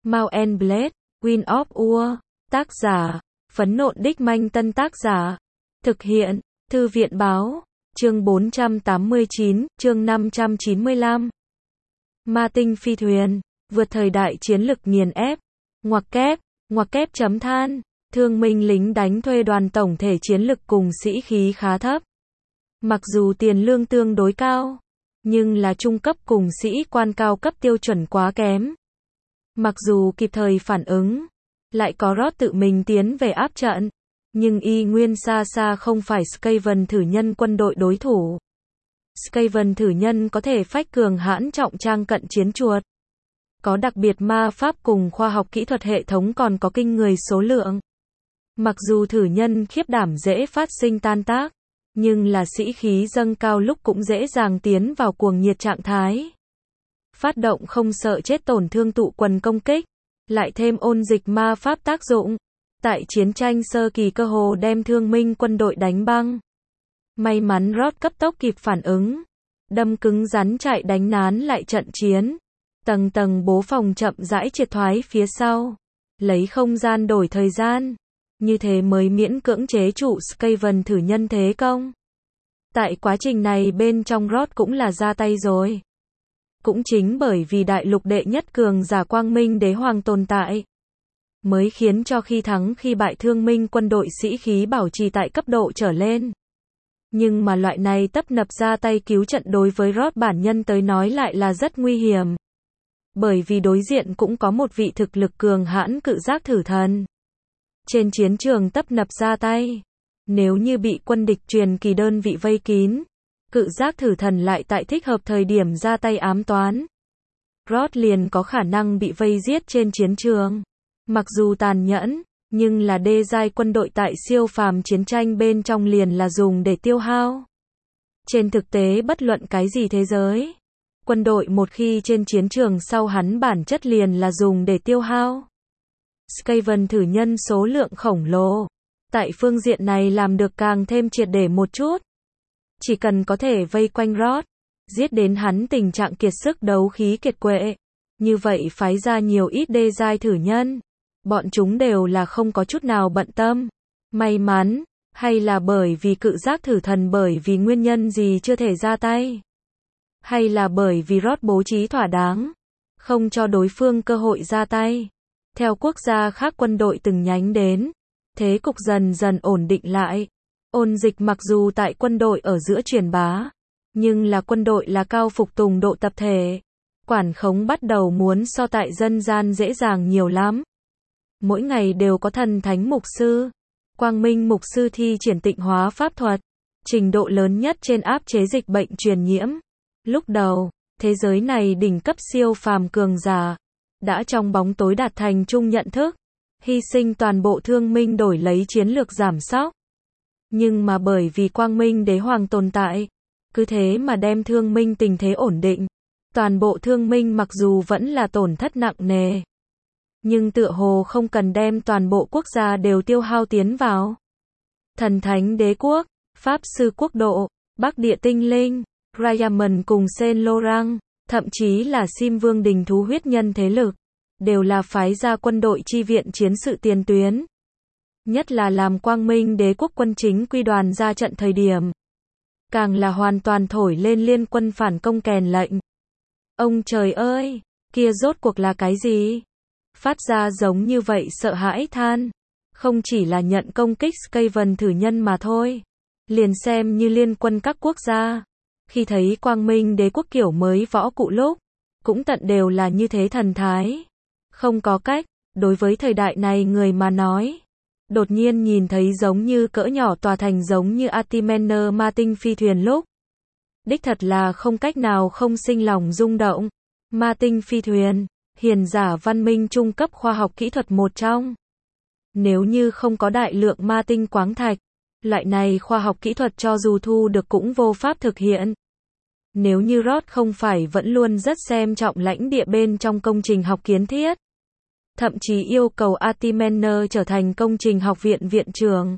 Mount and Blade, Wind of War, tác giả, Phấn Nộn Đích Manh Tân tác giả, thực hiện, Thư viện Báo, chương 489, chương 595. Ma tinh phi thuyền, vượt thời đại chiến lực nghiền ép, ngoặc kép chấm than, thương minh lính đánh thuê đoàn tổng thể chiến lực cùng sĩ khí khá thấp. Mặc dù tiền lương tương đối cao, nhưng là trung cấp cùng sĩ quan cao cấp tiêu chuẩn quá kém. Mặc dù kịp thời phản ứng, lại có Roth tự mình tiến về áp trận, nhưng y nguyên xa xa không phải Skaven thử nhân quân đội đối thủ. Skaven thử nhân có thể phách cường hãn trọng trang cận chiến chuột, có đặc biệt ma pháp cùng khoa học kỹ thuật hệ thống, còn có kinh người số lượng. Mặc dù thử nhân khiếp đảm dễ phát sinh tan tác, nhưng là sĩ khí dâng cao lúc cũng dễ dàng tiến vào cuồng nhiệt trạng thái. Phát động không sợ chết tổn thương tụ quần công kích, lại thêm ôn dịch ma pháp tác dụng. Tại chiến tranh sơ kỳ cơ hồ đem thương minh quân đội đánh băng. May mắn Roth cấp tốc kịp phản ứng, đâm cứng rắn chạy đánh nán lại trận chiến. Tầng tầng bố phòng chậm rãi triệt thoái phía sau, lấy không gian đổi thời gian, như thế mới miễn cưỡng chế trụ Skaven thử nhân thế công. Tại quá trình này bên trong Roth cũng là ra tay rồi. Cũng chính bởi vì đại lục đệ nhất cường giả Quang Minh Đế Hoàng tồn tại, mới khiến cho khi thắng khi bại thương minh quân đội sĩ khí bảo trì tại cấp độ trở lên. Nhưng mà loại này tấp nập ra tay cứu trận đối với Roth bản nhân tới nói lại là rất nguy hiểm. Bởi vì đối diện cũng có một vị thực lực cường hãn cự giác thử thần. Trên chiến trường tấp nập ra tay, nếu như bị quân địch truyền kỳ đơn vị vây kín, cự giác thử thần lại tại thích hợp thời điểm ra tay ám toán, Roth liền có khả năng bị vây giết trên chiến trường. Mặc dù tàn nhẫn, nhưng là đê giai quân đội tại siêu phàm chiến tranh bên trong liền là dùng để tiêu hao. Trên thực tế bất luận cái gì thế giới, quân đội một khi trên chiến trường sau hắn bản chất liền là dùng để tiêu hao. Skaven thử nhân số lượng khổng lồ, tại phương diện này làm được càng thêm triệt để một chút. Chỉ cần có thể vây quanh Roth, giết đến hắn tình trạng kiệt sức đấu khí kiệt quệ, như vậy phái ra nhiều ít đê giai thử nhân, bọn chúng đều là không có chút nào bận tâm. May mắn, hay là bởi vì cự giác thử thần bởi vì nguyên nhân gì chưa thể ra tay, hay là bởi vì Roth bố trí thỏa đáng, không cho đối phương cơ hội ra tay. Theo quốc gia khác quân đội từng nhánh đến, thế cục dần dần ổn định lại. Ôn dịch mặc dù tại quân đội ở giữa truyền bá, nhưng là quân đội là cao phục tùng độ tập thể. Quản khống bắt đầu muốn so tại dân gian dễ dàng nhiều lắm. Mỗi ngày đều có thần thánh mục sư, quang minh mục sư thi triển tịnh hóa pháp thuật, trình độ lớn nhất trên áp chế dịch bệnh truyền nhiễm. Lúc đầu, thế giới này đỉnh cấp siêu phàm cường giả, đã trong bóng tối đạt thành chung nhận thức, hy sinh toàn bộ thương minh đổi lấy chiến lược giảm sóc. Nhưng mà bởi vì Quang Minh Đế Hoàng tồn tại, cứ thế mà đem thương minh tình thế ổn định. Toàn bộ thương minh mặc dù vẫn là tổn thất nặng nề, nhưng tựa hồ không cần đem toàn bộ quốc gia đều tiêu hao tiến vào. Thần Thánh Đế Quốc, Pháp Sư Quốc Độ, Bắc Địa Tinh Linh, Rayaman cùng Saint Laurent, thậm chí là Sim Vương Đình Thú huyết nhân thế lực, đều là phái ra quân đội chi viện chiến sự tiền tuyến. Nhất là làm Quang Minh Đế Quốc quân chính quy đoàn ra trận thời điểm, càng là hoàn toàn thổi lên liên quân phản công kèn lệnh. Ông trời ơi, kia rốt cuộc là cái gì? Phát ra giống như vậy sợ hãi than. Không chỉ là nhận công kích Skaven thử nhân mà thôi, liền xem như liên quân các quốc gia, khi thấy Quang Minh Đế Quốc kiểu mới võ cụ lúc, cũng tận đều là như thế thần thái. Không có cách, đối với thời đại này người mà nói, đột nhiên nhìn thấy giống như cỡ nhỏ tòa thành giống như Atimenner ma tinh phi thuyền lúc, đích thật là không cách nào không sinh lòng rung động. Ma tinh phi thuyền, hiền giả văn minh trung cấp khoa học kỹ thuật một trong. Nếu như không có đại lượng ma tinh quáng thạch, loại này khoa học kỹ thuật cho dù thu được cũng vô pháp thực hiện. Nếu như Roth không phải vẫn luôn rất xem trọng lãnh địa bên trong công trình học kiến thiết, thậm chí yêu cầu Atimenner trở thành công trình học viện viện trưởng,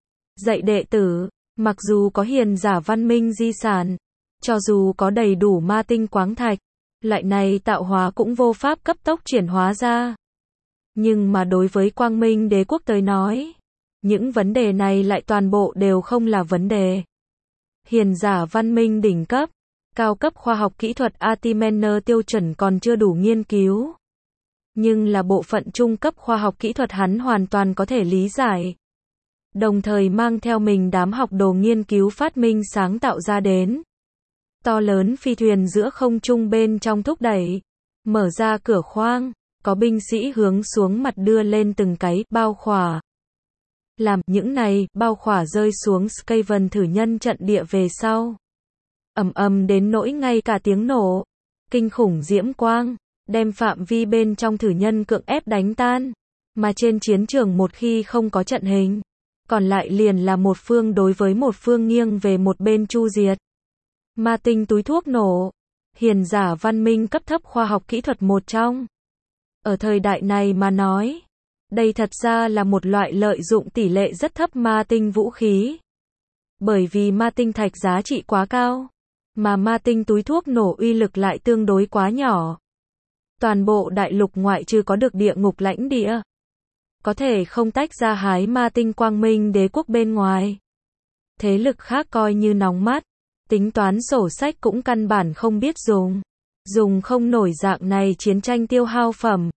dạy đệ tử, mặc dù có hiền giả văn minh di sản, cho dù có đầy đủ ma tinh quáng thạch, loại này tạo hóa cũng vô pháp cấp tốc chuyển hóa ra. Nhưng mà đối với Quang Minh Đế quốc tới nói, những vấn đề này lại toàn bộ đều không là vấn đề. Hiền giả văn minh đỉnh cấp, cao cấp khoa học kỹ thuật Artimener tiêu chuẩn còn chưa đủ nghiên cứu. Nhưng là bộ phận trung cấp khoa học kỹ thuật hắn hoàn toàn có thể lý giải. Đồng thời mang theo mình đám học đồ nghiên cứu phát minh sáng tạo ra đến. To lớn phi thuyền giữa không trung bên trong thúc đẩy. Mở ra cửa khoang, có binh sĩ hướng xuống mặt đưa lên từng cái bao khỏa. Làm những này, bao khỏa rơi xuống Skaven thử nhân trận địa về sau. Ầm ầm đến nỗi ngay cả tiếng nổ. Kinh khủng diễm quang, đem phạm vi bên trong thử nhân cưỡng ép đánh tan. Mà trên chiến trường một khi không có trận hình, còn lại liền là một phương đối với một phương nghiêng về một bên chu diệt. Ma tinh túi thuốc nổ. Hiền giả văn minh cấp thấp khoa học kỹ thuật một trong. Ở thời đại này mà nói, đây thật ra là một loại lợi dụng tỷ lệ rất thấp ma tinh vũ khí. Bởi vì ma tinh thạch giá trị quá cao, mà ma tinh túi thuốc nổ uy lực lại tương đối quá nhỏ. Toàn bộ đại lục ngoại trừ có được địa ngục lãnh địa, có thể không tách ra hái ma tinh Quang Minh Đế quốc bên ngoài. Thế lực khác coi như nóng mắt, tính toán sổ sách cũng căn bản không biết dùng không nổi dạng này chiến tranh tiêu hao phẩm.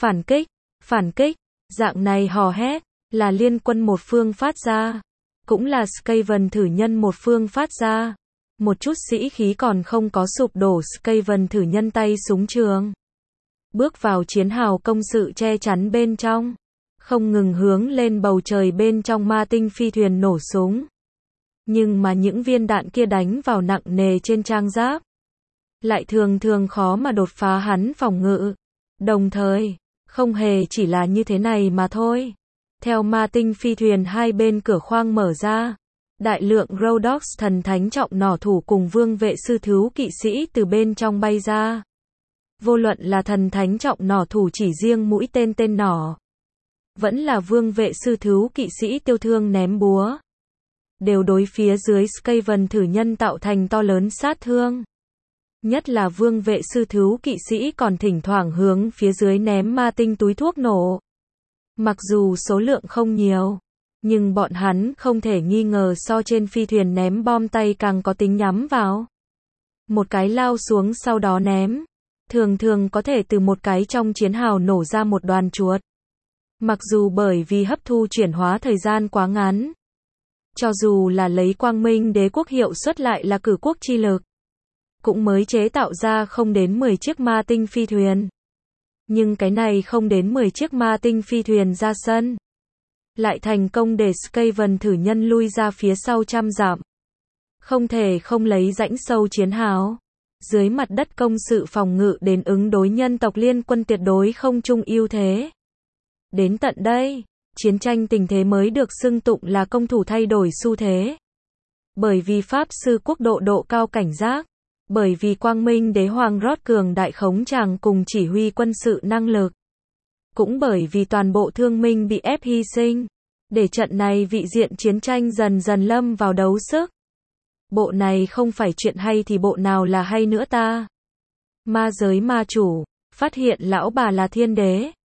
Phản kích, dạng này hò hét, là liên quân một phương phát ra, cũng là Skaven thử nhân một phương phát ra. Một chút sĩ khí còn không có sụp đổ, Skaven thử nhân tay súng trường. Bước vào chiến hào công sự che chắn bên trong, không ngừng hướng lên bầu trời bên trong ma tinh phi thuyền nổ súng. Nhưng mà những viên đạn kia đánh vào nặng nề trên trang giáp, lại thường thường khó mà đột phá hắn phòng ngự. Đồng thời, không hề chỉ là như thế này mà thôi. Theo ma tinh phi thuyền hai bên cửa khoang mở ra, đại lượng Rhodoks thần thánh trọng nỏ thủ cùng vương vệ sư thú kỵ sĩ từ bên trong bay ra. Vô luận là thần thánh trọng nỏ thủ chỉ riêng mũi tên nỏ, vẫn là vương vệ sư thú kỵ sĩ tiêu thương ném búa, đều đối phía dưới Skaven thử nhân tạo thành to lớn sát thương. Nhất là vương vệ sư thú kỵ sĩ còn thỉnh thoảng hướng phía dưới ném ma tinh túi thuốc nổ. Mặc dù số lượng không nhiều, nhưng bọn hắn không thể nghi ngờ so trên phi thuyền ném bom tay càng có tính nhắm vào. Một cái lao xuống sau đó ném, thường có thể từ một cái trong chiến hào nổ ra một đoàn chuột. Mặc dù bởi vì hấp thu chuyển hóa thời gian quá ngắn, cho dù là lấy Quang Minh Đế quốc hiệu suất lại là cử quốc chi lực, cũng mới chế tạo ra không đến 10 chiếc ma tinh phi thuyền. Nhưng cái này không đến 10 chiếc ma tinh phi thuyền ra sân, lại thành công để Skaven thử nhân lui ra phía sau trăm dặm. Không thể không lấy rãnh sâu chiến hào, dưới mặt đất công sự phòng ngự đến ứng đối nhân tộc liên quân tuyệt đối không chung ưu thế. Đến tận đây, chiến tranh tình thế mới được xưng tụng là công thủ thay đổi xu thế. Bởi vì Pháp sư quốc độ cao cảnh giác, bởi vì Quang Minh Đế hoàng rót cường đại khống tràng cùng chỉ huy quân sự năng lực, cũng bởi vì toàn bộ thương minh bị ép hy sinh, để trận này vị diện chiến tranh dần dần lâm vào đấu sức. Bộ này không phải chuyện hay thì bộ nào là hay nữa ta? Ma giới ma chủ, phát hiện lão bà là thiên đế.